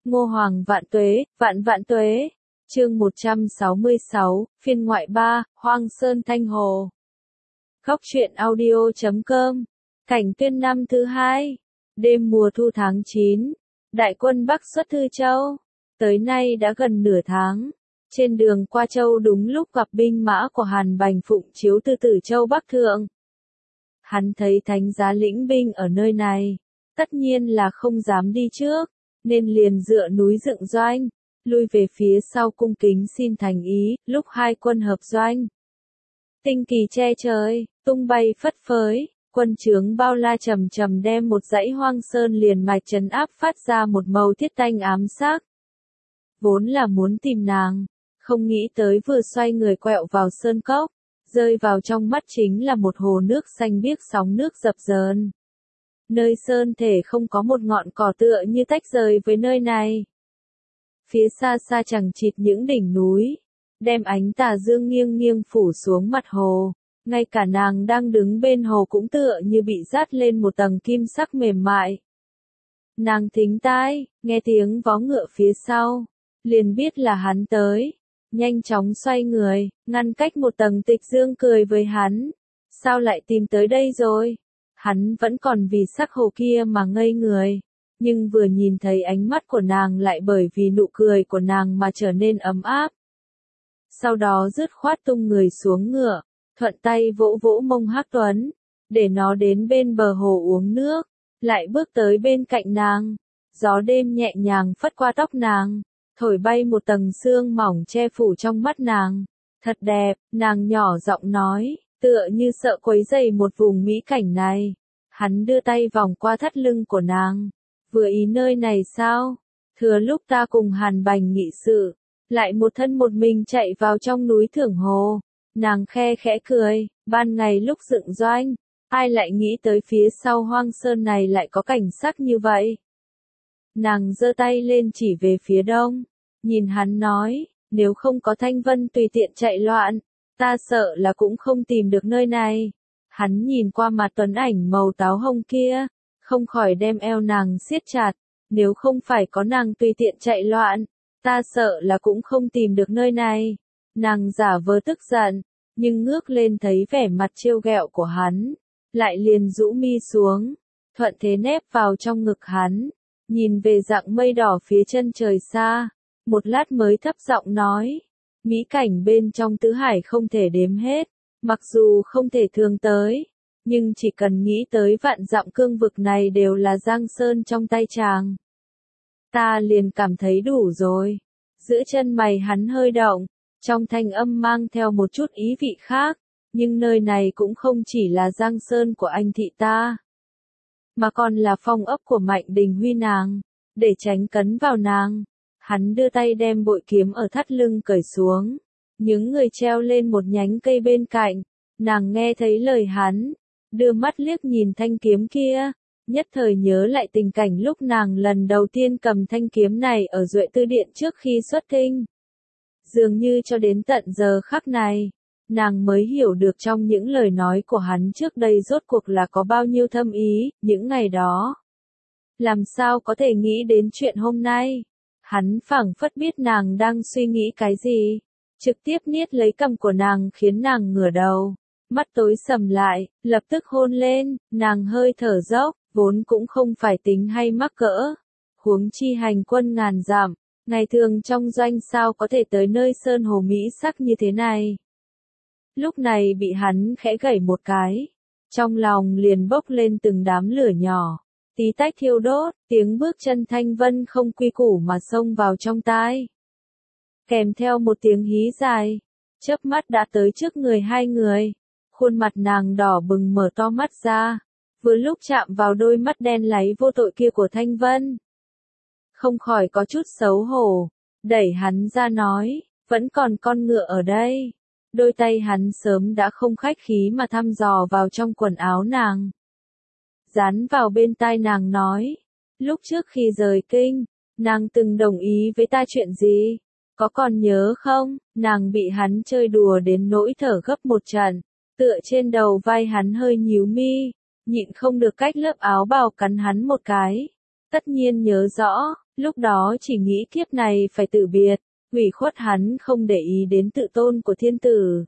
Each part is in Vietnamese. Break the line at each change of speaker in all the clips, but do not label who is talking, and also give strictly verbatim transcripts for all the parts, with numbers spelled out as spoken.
Ngô Hoàng vạn tuế, vạn vạn tuế. Chương một trăm sáu mươi sáu, phiên ngoại ba, Hoang Sơn Thanh Hồ. Góc truyện audio chấm com. Cảnh tuyên năm thứ hai. Đêm mùa thu tháng chín. Đại quân Bắc xuất Thư Châu. Tới nay đã gần nửa tháng. Trên đường qua châu đúng lúc gặp binh mã của Hàn Bành phụng chiếu từ Tử Châu Bắc Thượng. Hắn thấy thánh giá lĩnh binh ở nơi này. Tất nhiên là không dám đi trước, nên liền dựa núi dựng doanh, lui về phía sau cung kính xin thành ý, lúc hai quân hợp doanh. Tinh kỳ che trời, tung bay phất phới, quân trướng bao la trầm trầm đem một dãy hoang sơn liền mạch trấn áp phát ra một màu thiết tanh ám sắc. Vốn là muốn tìm nàng, không nghĩ tới vừa xoay người quẹo vào sơn cốc, rơi vào trong mắt chính là một hồ nước xanh biếc sóng nước dập dờn. Nơi sơn thể không có một ngọn cỏ tựa như tách rời với nơi này. Phía xa xa chẳng chịt những đỉnh núi, đem ánh tà dương nghiêng nghiêng phủ xuống mặt hồ, ngay cả nàng đang đứng bên hồ cũng tựa như bị dát lên một tầng kim sắc mềm mại. Nàng thính tai, nghe tiếng vó ngựa phía sau, liền biết là hắn tới, nhanh chóng xoay người, ngăn cách một tầng tịch dương cười với hắn. Sao lại tìm tới đây rồi? Hắn vẫn còn vì sắc hồ kia mà ngây người, nhưng vừa nhìn thấy ánh mắt của nàng lại bởi vì nụ cười của nàng mà trở nên ấm áp. Sau đó dứt khoát tung người xuống ngựa, thuận tay vỗ vỗ mông Hắc Tuấn, để nó đến bên bờ hồ uống nước, lại bước tới bên cạnh nàng. Gió đêm nhẹ nhàng phất qua tóc nàng, thổi bay một tầng sương mỏng che phủ trong mắt nàng. Thật đẹp, nàng nhỏ giọng nói, tựa như sợ quấy rầy một vùng mỹ cảnh này. Hắn đưa tay vòng qua thắt lưng của nàng. Vừa ý nơi này sao? Thừa lúc ta cùng Hàn Bành nghị sự, lại một thân một mình chạy vào trong núi Thưởng Hồ. Nàng khe khẽ cười, ban ngày lúc dựng doanh, ai lại nghĩ tới phía sau hoang sơn này lại có cảnh sắc như vậy. Nàng giơ tay lên chỉ về phía đông, nhìn hắn nói, nếu không có Thanh Vân tùy tiện chạy loạn, ta sợ là cũng không tìm được nơi này. Hắn nhìn qua mặt tuấn ảnh màu táo hồng kia, không khỏi đem eo nàng siết chặt, nếu không phải có nàng tùy tiện chạy loạn, ta sợ là cũng không tìm được nơi này. Nàng giả vờ tức giận, nhưng ngước lên thấy vẻ mặt trêu ghẹo của hắn, lại liền rũ mi xuống, thuận thế nép vào trong ngực hắn, nhìn về dạng mây đỏ phía chân trời xa, một lát mới thấp giọng nói, mỹ cảnh bên trong tứ hải không thể đếm hết, mặc dù không thể thường tới, nhưng chỉ cần nghĩ tới vạn dặm cương vực này đều là giang sơn trong tay chàng. Ta liền cảm thấy đủ rồi. Giữa chân mày hắn hơi động, trong thanh âm mang theo một chút ý vị khác, nhưng nơi này cũng không chỉ là giang sơn của anh thị ta, mà còn là phong ấp của Mạnh Đình Huy nàng. Để tránh cấn vào nàng, hắn đưa tay đem bội kiếm ở thắt lưng cởi xuống, những người treo lên một nhánh cây bên cạnh. Nàng nghe thấy lời hắn, đưa mắt liếc nhìn thanh kiếm kia, nhất thời nhớ lại tình cảnh lúc nàng lần đầu tiên cầm thanh kiếm này ở Duệ Tư Điện trước khi xuất thinh. Dường như cho đến tận giờ khắc này, nàng mới hiểu được trong những lời nói của hắn trước đây rốt cuộc là có bao nhiêu thâm ý. Những ngày đó, làm sao có thể nghĩ đến chuyện hôm nay. Hắn phảng phất biết nàng đang suy nghĩ cái gì, trực tiếp niết lấy cằm của nàng khiến nàng ngửa đầu, mắt tối sầm lại, lập tức hôn lên. Nàng hơi thở dốc, vốn cũng không phải tính hay mắc cỡ, huống chi hành quân ngàn dặm, ngày thường trong doanh sao có thể tới nơi sơn hồ mỹ sắc như thế này. Lúc này bị hắn khẽ gẩy một cái, trong lòng liền bốc lên từng đám lửa nhỏ, tí tách thiêu đốt, tiếng bước chân Thanh Vân không quy củ mà xông vào trong tai, kèm theo một tiếng hí dài, chớp mắt đã tới trước người hai người. Khuôn mặt nàng đỏ bừng mở to mắt ra, vừa lúc chạm vào đôi mắt đen láy vô tội kia của Thanh Vân. Không khỏi có chút xấu hổ, đẩy hắn ra nói, vẫn còn con ngựa ở đây. Đôi tay hắn sớm đã không khách khí mà thăm dò vào trong quần áo nàng, dán vào bên tai nàng nói, lúc trước khi rời kinh, nàng từng đồng ý với ta chuyện gì, có còn nhớ không? Nàng bị hắn chơi đùa đến nỗi thở gấp một trận, tựa trên đầu vai hắn hơi nhíu mi, nhịn không được cách lớp áo bào cắn hắn một cái. Tất nhiên nhớ rõ, lúc đó chỉ nghĩ kiếp này phải tử biệt, ủy khuất hắn không để ý đến tự tôn của thiên tử.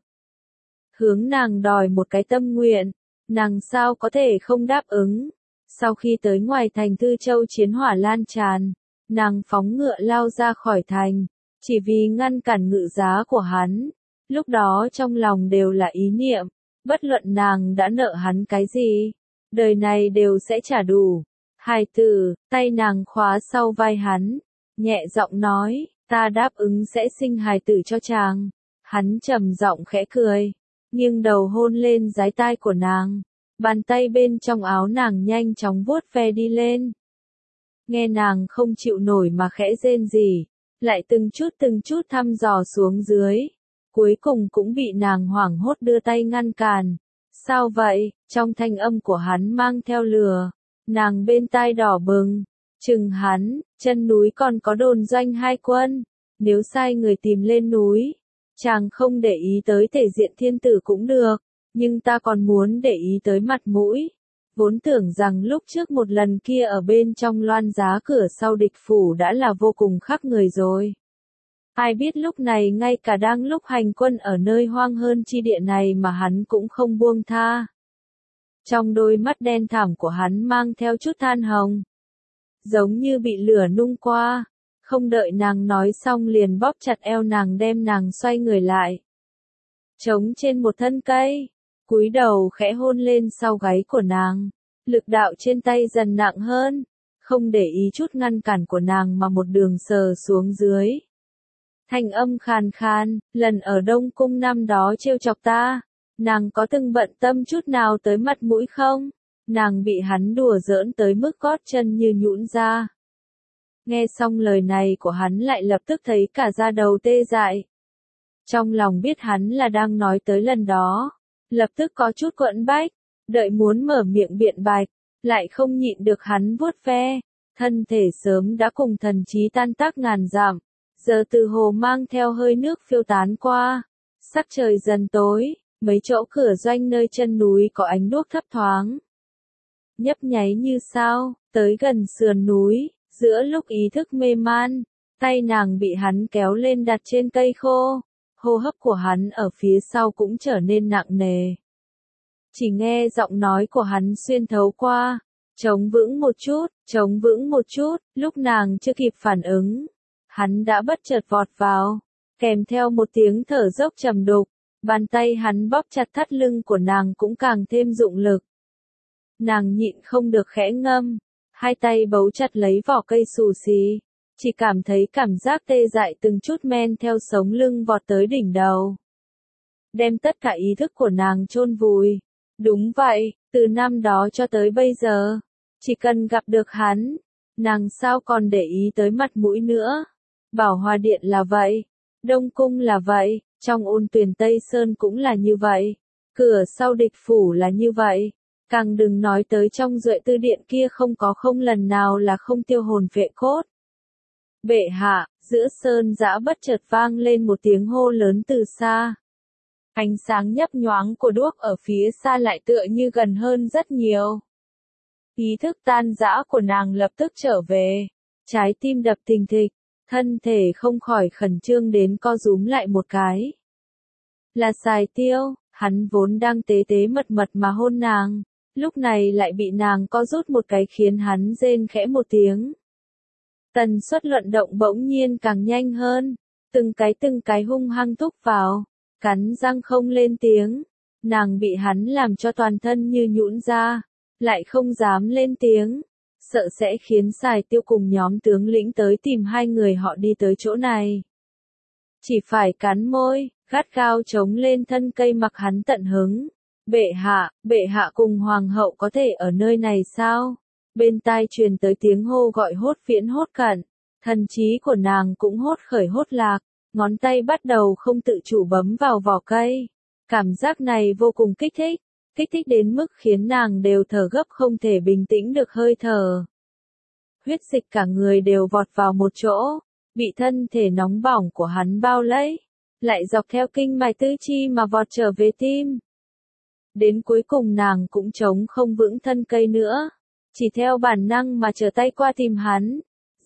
Hướng nàng đòi một cái tâm nguyện, nàng sao có thể không đáp ứng. Sau khi tới ngoài thành Thư Châu chiến hỏa lan tràn, nàng phóng ngựa lao ra khỏi thành, chỉ vì ngăn cản ngự giá của hắn. Lúc đó trong lòng đều là ý niệm, bất luận nàng đã nợ hắn cái gì, đời này đều sẽ trả đủ. Hài tử, tay nàng khóa sau vai hắn, nhẹ giọng nói, ta đáp ứng sẽ sinh hài tử cho chàng. Hắn trầm giọng khẽ cười, nghiêng đầu hôn lên dái tai của nàng, bàn tay bên trong áo nàng nhanh chóng vuốt ve đi lên. Nghe nàng không chịu nổi mà khẽ rên rỉ, lại từng chút từng chút thăm dò xuống dưới, cuối cùng cũng bị nàng hoảng hốt đưa tay ngăn cản. Sao vậy? Trong thanh âm của hắn mang theo lừa, nàng bên tai đỏ bừng, chừng hắn, chân núi còn có đồn doanh hai quân, nếu sai người tìm lên núi, chàng không để ý tới thể diện thiên tử cũng được, nhưng ta còn muốn để ý tới mặt mũi. Vốn tưởng rằng lúc trước một lần kia ở bên trong loan giá cửa sau địch phủ đã là vô cùng khắc người rồi. Ai biết lúc này ngay cả đang lúc hành quân ở nơi hoang hơn chi địa này mà hắn cũng không buông tha. Trong đôi mắt đen thẳm của hắn mang theo chút than hồng, giống như bị lửa nung qua. Không đợi nàng nói xong liền bóp chặt eo nàng đem nàng xoay người lại. Trống trên một thân cây, cúi đầu khẽ hôn lên sau gáy của nàng, lực đạo trên tay dần nặng hơn, không để ý chút ngăn cản của nàng mà một đường sờ xuống dưới. Thanh âm khàn khàn, lần ở Đông Cung năm đó trêu chọc ta, nàng có từng bận tâm chút nào tới mặt mũi không? Nàng bị hắn đùa giỡn tới mức gót chân như nhũn ra. Nghe xong lời này của hắn lại lập tức thấy cả da đầu tê dại. Trong lòng biết hắn là đang nói tới lần đó, lập tức có chút quẫn bách, đợi muốn mở miệng biện bạch, lại không nhịn được hắn vuốt ve, thân thể sớm đã cùng thần trí tan tác ngàn dặm, giờ từ hồ mang theo hơi nước phiêu tán qua, sắc trời dần tối, mấy chỗ cửa doanh nơi chân núi có ánh đuốc thấp thoáng, nhấp nháy như sao, tới gần sườn núi. Giữa lúc ý thức mê man, tay nàng bị hắn kéo lên đặt trên cây khô, hô hấp của hắn ở phía sau cũng trở nên nặng nề. Chỉ nghe giọng nói của hắn xuyên thấu qua, chống vững một chút, chống vững một chút, lúc nàng chưa kịp phản ứng, hắn đã bất chợt vọt vào, kèm theo một tiếng thở dốc trầm đục, bàn tay hắn bóp chặt thắt lưng của nàng cũng càng thêm dụng lực. Nàng nhịn không được khẽ ngâm. Hai tay bấu chặt lấy vỏ cây xù xì, chỉ cảm thấy cảm giác tê dại từng chút men theo sống lưng vọt tới đỉnh đầu. Đem tất cả ý thức của nàng chôn vùi. Đúng vậy, từ năm đó cho tới bây giờ, chỉ cần gặp được hắn, nàng sao còn để ý tới mặt mũi nữa. Bảo Hòa Điện là vậy, Đông Cung là vậy, trong Ôn Tuyền Tây Sơn cũng là như vậy, cửa sau địch phủ là như vậy. Càng đừng nói tới trong Duệ Tư Điện kia không có không lần nào là không tiêu hồn phệ cốt. Bệ hạ, giữa sơn dã bất chợt vang lên một tiếng hô lớn từ xa. Ánh sáng nhấp nhoáng của đuốc ở phía xa lại tựa như gần hơn rất nhiều. Ý thức tan dã của nàng lập tức trở về, trái tim đập thình thịch, thân thể không khỏi khẩn trương đến co rúm lại một cái. Là Sài Tiêu, hắn vốn đang tế tế mật mật mà hôn nàng. Lúc này lại bị nàng co rút một cái khiến hắn rên khẽ một tiếng. Tần suất luận động bỗng nhiên càng nhanh hơn, từng cái từng cái hung hăng thúc vào, cắn răng không lên tiếng. Nàng bị hắn làm cho toàn thân như nhũn ra, lại không dám lên tiếng, sợ sẽ khiến Sài Tiêu cùng nhóm tướng lĩnh tới tìm hai người họ đi tới chỗ này. Chỉ phải cắn môi, gắt gao chống lên thân cây mặc hắn tận hứng. Bệ hạ, bệ hạ cùng hoàng hậu có thể ở nơi này sao? Bên tai truyền tới tiếng hô gọi hốt viễn hốt cận, thần trí của nàng cũng hốt khởi hốt lạc, ngón tay bắt đầu không tự chủ bấm vào vỏ cây. Cảm giác này vô cùng kích thích, kích thích đến mức khiến nàng đều thở gấp không thể bình tĩnh được hơi thở. Huyết dịch cả người đều vọt vào một chỗ, bị thân thể nóng bỏng của hắn bao lấy, lại dọc theo kinh mạch tứ chi mà vọt trở về tim. Đến cuối cùng nàng cũng chống không vững thân cây nữa, chỉ theo bản năng mà trở tay qua tìm hắn,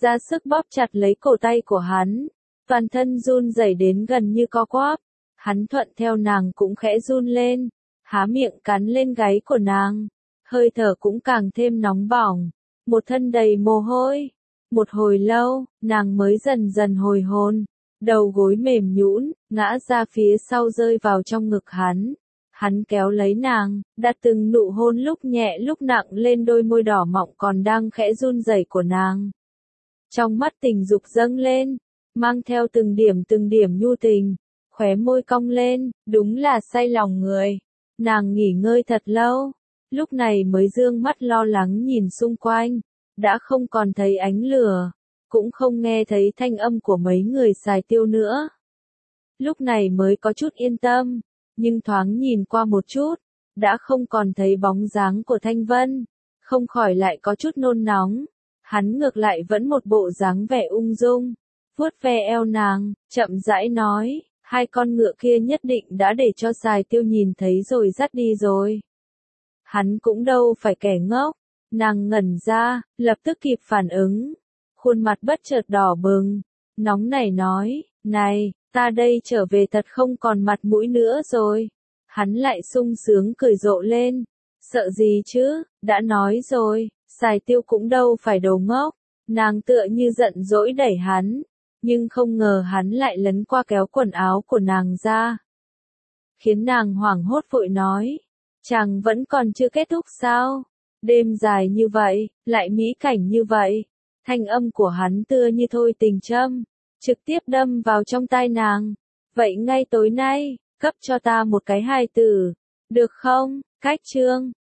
ra sức bóp chặt lấy cổ tay của hắn, toàn thân run rẩy đến gần như co quắp. Hắn thuận theo nàng cũng khẽ run lên, há miệng cắn lên gáy của nàng, hơi thở cũng càng thêm nóng bỏng, một thân đầy mồ hôi. Một hồi lâu, nàng mới dần dần hồi hồn, đầu gối mềm nhũn, ngã ra phía sau rơi vào trong ngực hắn. Hắn kéo lấy nàng, đặt từng nụ hôn lúc nhẹ lúc nặng lên đôi môi đỏ mọng còn đang khẽ run rẩy của nàng. Trong mắt tình dục dâng lên, mang theo từng điểm từng điểm nhu tình, khóe môi cong lên, đúng là say lòng người. Nàng nghỉ ngơi thật lâu, lúc này mới dương mắt lo lắng nhìn xung quanh, đã không còn thấy ánh lửa, cũng không nghe thấy thanh âm của mấy người xài tiêu nữa. Lúc này mới có chút yên tâm, nhưng thoáng nhìn qua một chút, đã không còn thấy bóng dáng của Thanh Vân, không khỏi lại có chút nôn nóng. Hắn ngược lại vẫn một bộ dáng vẻ ung dung, vuốt ve eo nàng, chậm rãi nói, hai con ngựa kia nhất định đã để cho xài tiêu nhìn thấy rồi dắt đi rồi. Hắn cũng đâu phải kẻ ngốc, nàng ngẩn ra, lập tức kịp phản ứng, khuôn mặt bất chợt đỏ bừng, nóng nảy nói, này, ta đây trở về thật không còn mặt mũi nữa rồi. Hắn lại sung sướng cười rộ lên, sợ gì chứ, đã nói rồi, xài tiêu cũng đâu phải đồ ngốc. Nàng tựa như giận dỗi đẩy hắn, nhưng không ngờ hắn lại lấn qua kéo quần áo của nàng ra, khiến nàng hoảng hốt vội nói, chàng vẫn còn chưa kết thúc sao? Đêm dài như vậy, lại mỹ cảnh như vậy. Thanh âm của hắn tựa như thôi tình châm, trực tiếp đâm vào trong tai nàng. Vậy ngay tối nay, cấp cho ta một cái hài tử, được không? Cách chương